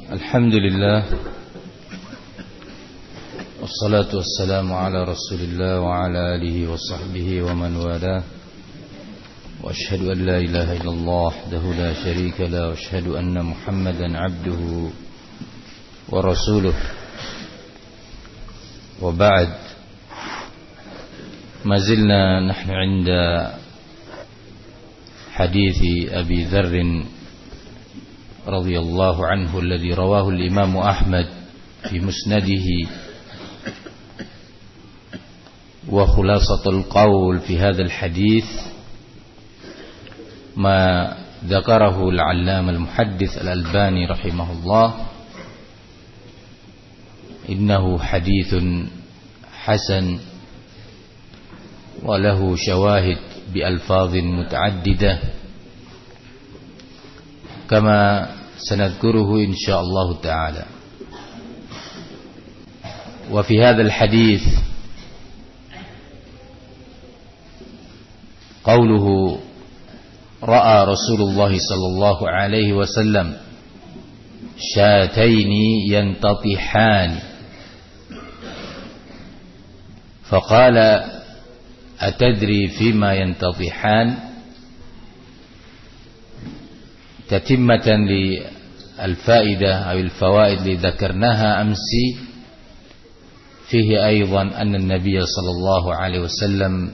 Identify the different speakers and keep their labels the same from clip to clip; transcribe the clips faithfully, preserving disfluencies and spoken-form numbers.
Speaker 1: الحمد لله والصلاة والسلام على رسول الله وعلى آله وصحبه ومن والاه وأشهد أن لا إله إلا الله وحده لا شريك له وأشهد أن محمدا عبده ورسوله وبعد ما زلنا نحن عند حديث أبي ذر رضي الله عنه الذي رواه الإمام أحمد في مسنده، وخلاصة القول في هذا الحديث ما ذكره العلامة المحدث الألباني رحمه الله، إنه حديث حسن وله شواهد بألفاظ متعددة كما سنذكره إن شاء الله تعالى. وفي هذا الحديث قوله رأى رسول الله صلى الله عليه وسلم شاتين ينتطحان فقال أتدري فيما ينتطحان؟ تتمة للفائدة أو الفوائد اللي ذكرناها أمس، فيه أيضا أن النبي صلى الله عليه وسلم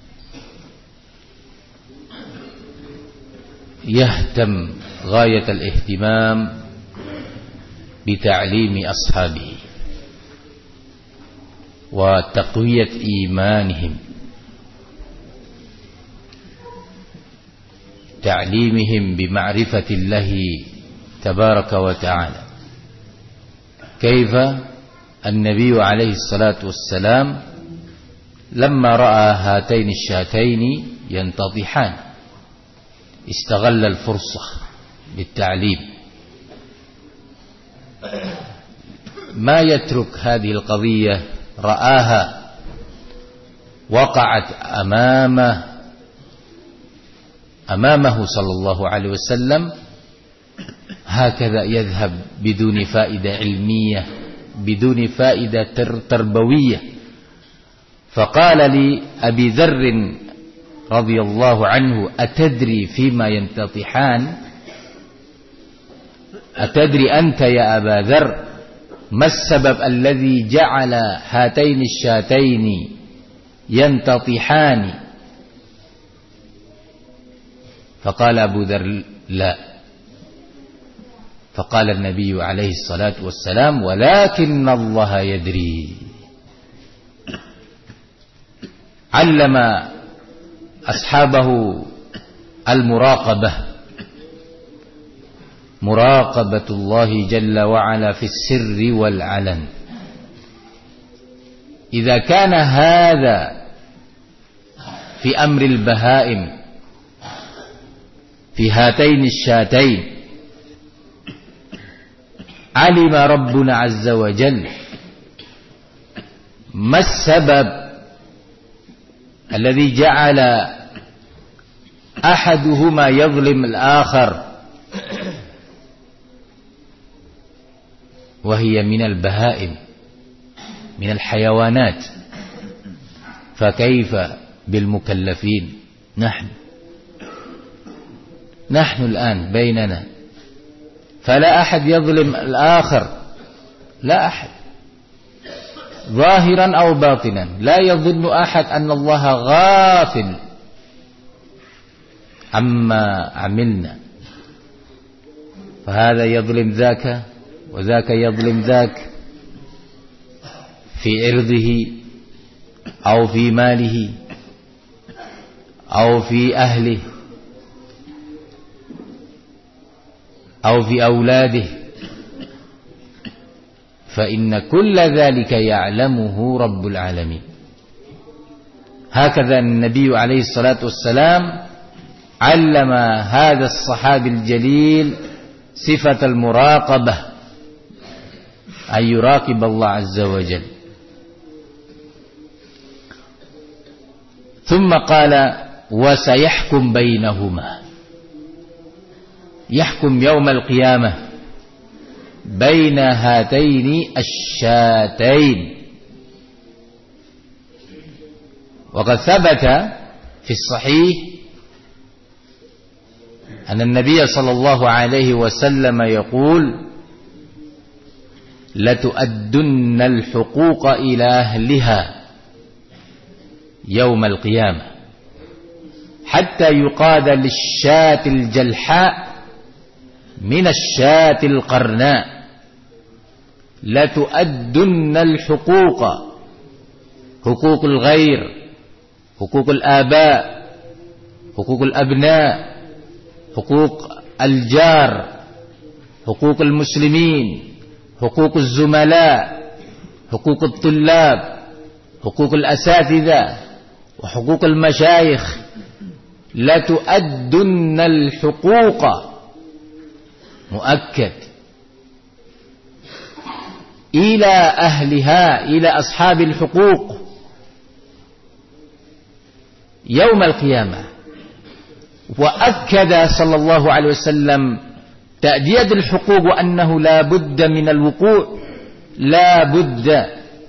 Speaker 1: يهتم غاية الاهتمام بتعليم أصحابه وتقوية إيمانهم، تعليمهم بمعرفة الله تبارك وتعالى. كيف النبي عليه الصلاة والسلام لما رأى هاتين الشاتين ينتطحان استغل الفرصة بالتعليم، ما يترك هذه القضية، رآها وقعت أمامه أمامه صلى الله عليه وسلم، هكذا يذهب بدون فائدة علمية بدون فائدة تربوية. فقال لأبي ذر رضي الله عنه أتدري فيما ينتطحان؟ أتدري أنت يا أبا ذر ما السبب الذي جعل هاتين الشاتين ينتطحان؟ فقال أبو ذر لا. فقال النبي عليه الصلاة والسلام ولكن الله يدري. علم أصحابه المراقبة، مراقبة الله جل وعلا في السر والعلن. إذا كان هذا في أمر البهائم في هاتين الشاتين، علم ربنا عز وجل ما السبب الذي جعل أحدهما يظلم الآخر، وهي من البهائم من الحيوانات، فكيف بالمكلفين؟ نحن نحن الآن بيننا، فلا أحد يظلم الآخر، لا أحد، ظاهرا أو باطنا. لا يظن أحد أن الله غافل عما عملنا، فهذا يظلم ذاك وذاك يظلم ذاك في عرضه أو في ماله أو في أهله أو في أولاده، فإن كل ذلك يعلمه رب العالمين. هكذا النبي عليه الصلاة والسلام علم هذا الصحابي الجليل صفة المراقبة، أن يراقب الله عز وجل. ثم قال وسيحكم بينهما، يحكم يوم القيامة بين هاتين الشاتين. وقد ثبت في الصحيح أن النبي صلى الله عليه وسلم يقول: لتؤدن الحقوق إلى أهلها يوم القيامة حتى يقاد للشاة الجلحاء من الشاة القرناء. لتؤدن الحقوق، حقوق الغير، حقوق الآباء، حقوق الأبناء، حقوق الجار، حقوق المسلمين، حقوق الزملاء، حقوق الطلاب، حقوق الأساتذة، وحقوق المشايخ. لتؤدن الحقوق، مؤكد، إلى أهلها، إلى أصحاب الحقوق يوم القيامة. وأكد صلى الله عليه وسلم تأدية الحقوق وأنه لا بد من الوقوع، لا بد،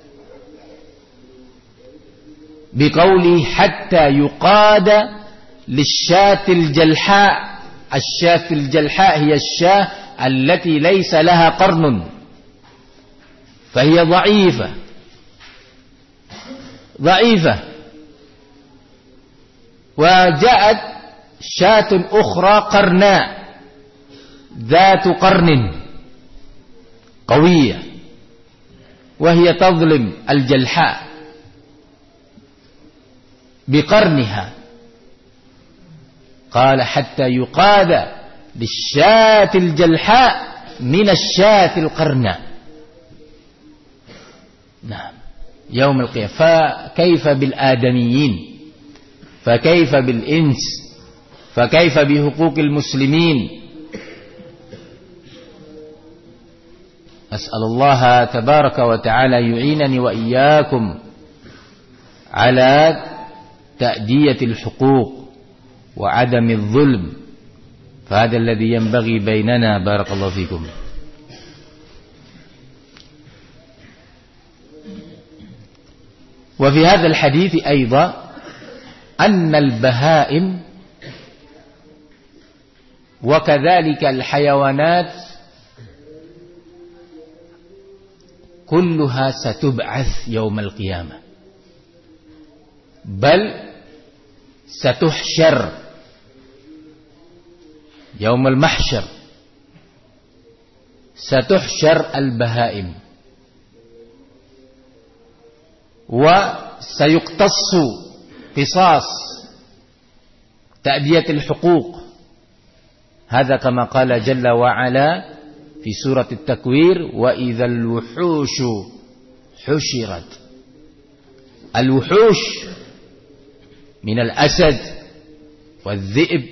Speaker 1: بقوله: حتى يقاد للشاة الجلحاء. الشاة الجلحاء هي الشاة التي ليس لها قرن، فهي ضعيفة ضعيفة وجاءت شاة أخرى قرناء ذات قرن قوية، وهي تظلم الجلحاء بقرنها. قال: حتى يقاد للشاة الجلحاء من الشاة القرناء. نعم، يوم القيامة. فكيف بالآدميين؟ فكيف بالإنس؟ فكيف بحقوق المسلمين؟ أسأل الله تبارك وتعالى يعينني وإياكم على تأدية الحقوق وعدم الظلم، فهذا الذي ينبغي بيننا. بارك الله فيكم. وفي هذا الحديث أيضا أن البهائم وكذلك الحيوانات كلها ستبعث يوم القيامة، بل ستحشر يوم المحشر. ستحشر البهائم وسيقتص قصاص تأدية الحقوق. هذا كما قال جل وعلا في سورة التكوير: وإذا الوحوش حشرت. الوحوش من الأسد والذئب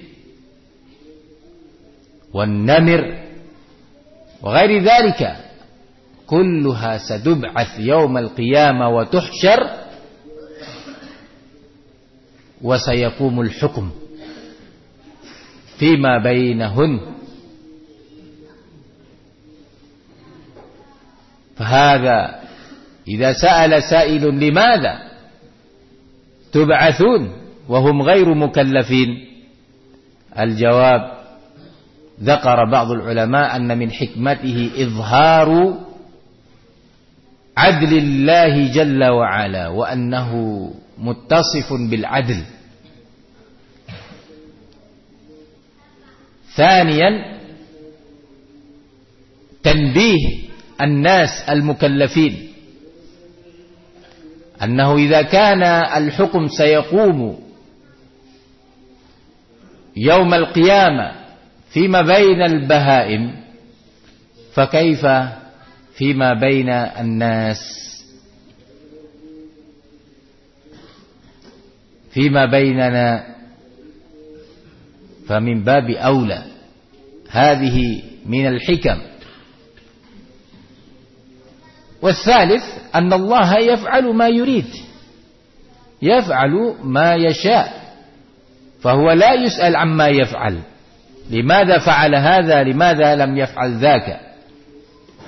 Speaker 1: والنمر وغير ذلك، كلها ستبعث يوم القيامة وتحشر، وسيقوم الحكم فيما بينهن. فهذا إذا سأل سائل لماذا تبعثون وهم غير مكلفين، الجواب ذكر بعض العلماء أن من حكمته إظهار عدل الله جل وعلا، وأنه متصف بالعدل. ثانيا، تنبيه الناس المكلفين أنه إذا كان الحكم سيقوم يوم القيامة فيما بين البهائم، فكيف فيما بين الناس؟ فيما بيننا فمن باب أولى. هذه من الحكم. والثالث أن الله يفعل ما يريد، يفعل ما يشاء، فهو لا يسأل عما يفعل، لماذا فعل هذا، لماذا لم يفعل ذاك.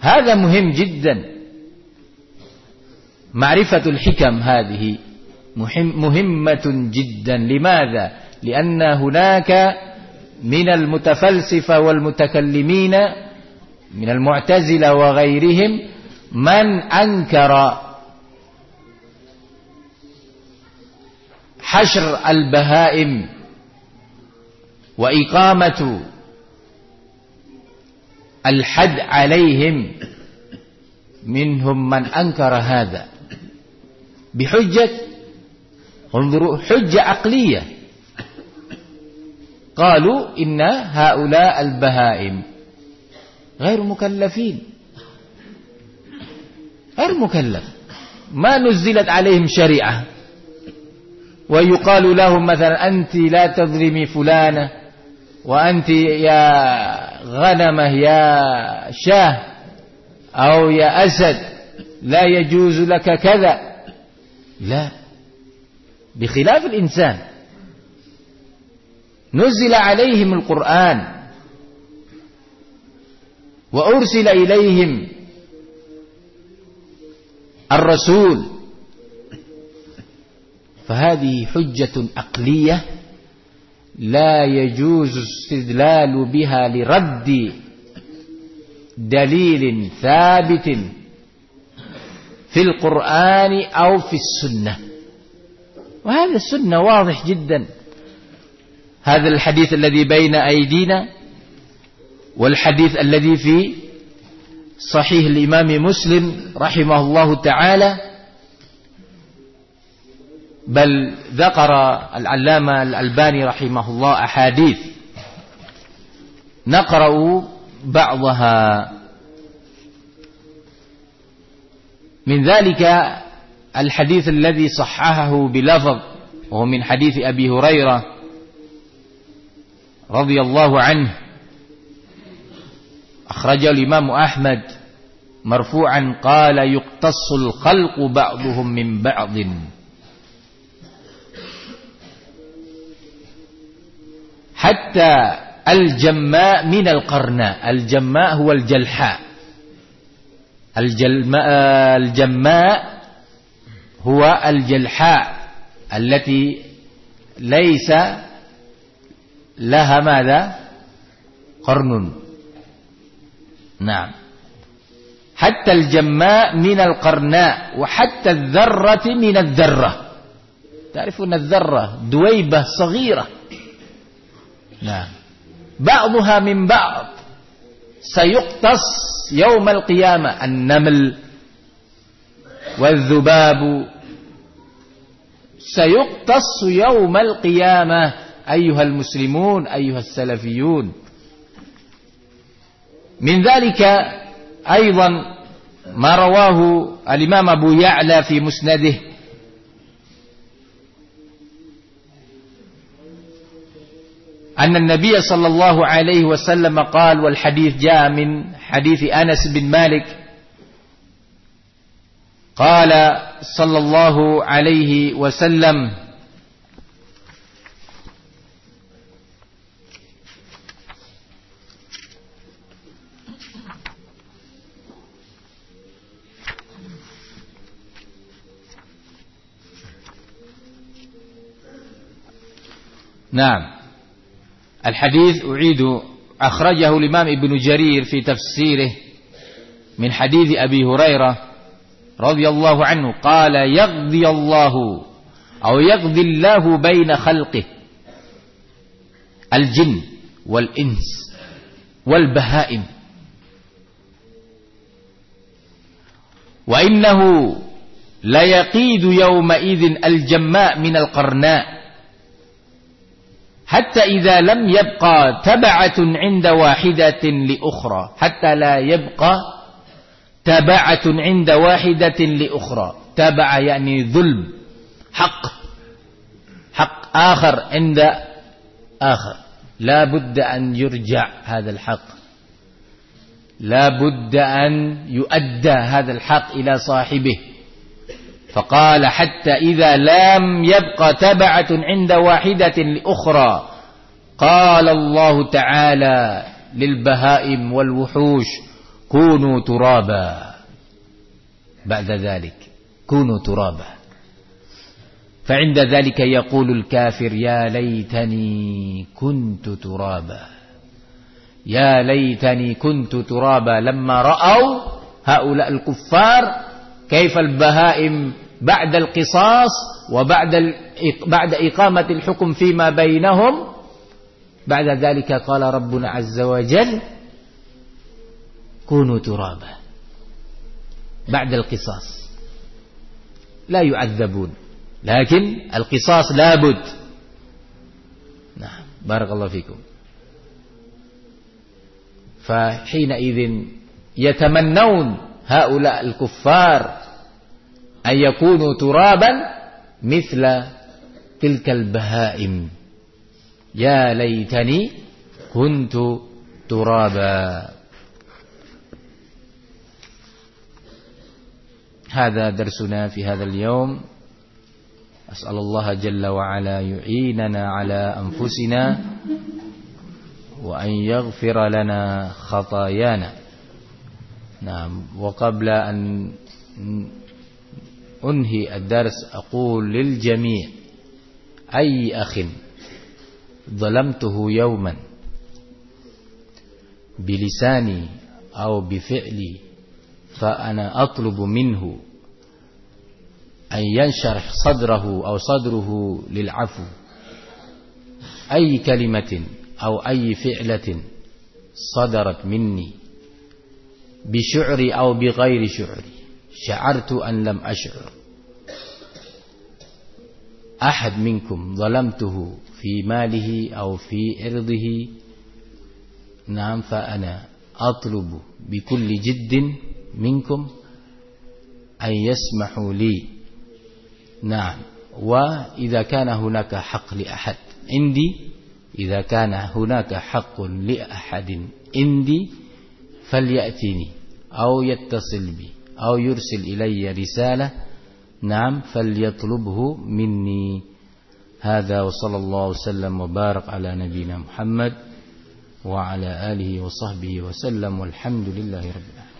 Speaker 1: هذا مهم جدا. معرفة الحكم هذه مهم مهمة جدا. لماذا؟ لأن هناك من المتفلسفة والمتكلمين من المعتزلة وغيرهم من أنكر حشر البهائم وإقامة الحد عليهم، منهم من أنكر هذا بحجة، انظروا، حجة عقلية. قالوا إن هؤلاء البهائم غير مكلفين، غير مكلف، ما نزلت عليهم شريعة، ويقال لهم مثلا أنت لا تظلمي فلانة، وأنت يا غنمة يا شاه أو يا أسد لا يجوز لك كذا. لا، بخلاف الإنسان نزل عليهم القرآن وأرسل إليهم الرسول، فهذه حجة عقلية لا يجوز استدلال بها لرد دليل ثابت في القرآن أو في السنة. وهذا السنة واضح جدا. هذا الحديث الذي بين أيدينا والحديث الذي في صحيح الإمام مسلم رحمه الله تعالى، بل ذكر العلامة الألباني رحمه الله أحاديث نقرأ بعضها. من ذلك الحديث الذي صححه بلفظ، وهو من حديث أبي هريرة رضي الله عنه، أخرجه الإمام أحمد مرفوعا قال: يقتص الخلق بعضهم من بعض حتى الجماء من القرناء. الجماء هو الجلحاء، الجلماء الجماء هو الجلحاء التي ليس لها ماذا؟ قرن. نعم، حتى الجماء من القرناء، وحتى الذرة من الذرة. تعرفون الذرة دويبة صغيرة، نعم، بعضها من بعض سيقتص يوم القيامة. النمل والذباب سيقتص يوم القيامة. أيها المسلمون، أيها السلفيون، من ذلك أيضا ما رواه الإمام أبو يعلى في مسنده أن النبي صلى الله عليه وسلم قال، والحديث جاء من حديث أنس بن مالك، قال صلى الله عليه وسلم: نعم، الحديث أعيد، أخرجه الإمام ابن جرير في تفسيره من حديث أبي هريرة رضي الله عنه قال: يقضي الله أو يقضي الله بين خلقه الجن والإنس والبهائم، وإنه ليقيد يومئذ الجماء من القرناء، حتى إذا لم يبقى تبعة عند واحدة لأخرى، حتى لا يبقى تبعة عند واحدة لأخرى. تبع يعني ظلم، حق حق آخر عند آخر، لا بد أن يرجع هذا الحق، لا بد أن يؤدى هذا الحق إلى صاحبه. فقال: حتى إذا لم يبقى تبعة عند واحدة لأخرى. قال الله تعالى للبهائم والوحوش: كونوا ترابا بعد ذلك، كونوا ترابا. فعند ذلك يقول الكافر يا ليتني كنت ترابا، يا ليتني كنت ترابا، لما رأوا هؤلاء الكفار كيف البهائم بعد القصاص وبعد بعد إقامة الحكم فيما بينهم. بعد ذلك قال ربنا عز وجل كونوا ترابا بعد القصاص، لا يعذبون، لكن القصاص لابد. نعم بارك الله فيكم. فحينئذ يتمنون هؤلاء الكفار أن يكونوا ترابا مثل تلك البهائم، يا ليتني كنت ترابا. هذا درسنا في هذا اليوم. أسأل الله جل وعلا يعيننا على أنفسنا وأن يغفر لنا خطايانا. نعم. وقبل أن أنهي الدرس أقول للجميع أي أخ ظلمته يوما بلساني أو بفعلي فأنا أطلب منه أن ينشرح صدره أو صدره للعفو. أي كلمة أو أي فعلة صدرت مني بشعري أو بغير شعري، شعرت أن لم أشعر، أحد منكم ظلمته في ماله أو في عرضه، نعم، فأنا أطلب بكل جد منكم أن يسمحوا لي. نعم. وإذا كان هناك حق لأحد عندي، إذا كان هناك حق لأحد عندي فليأتني أو يتصل بي أو يرسل إلي رسالة، نعم، فليطلبه مني. هذا وصلى الله وسلم وبارك على نبينا محمد وعلى آله وصحبه وسلم، والحمد لله رب العالمين.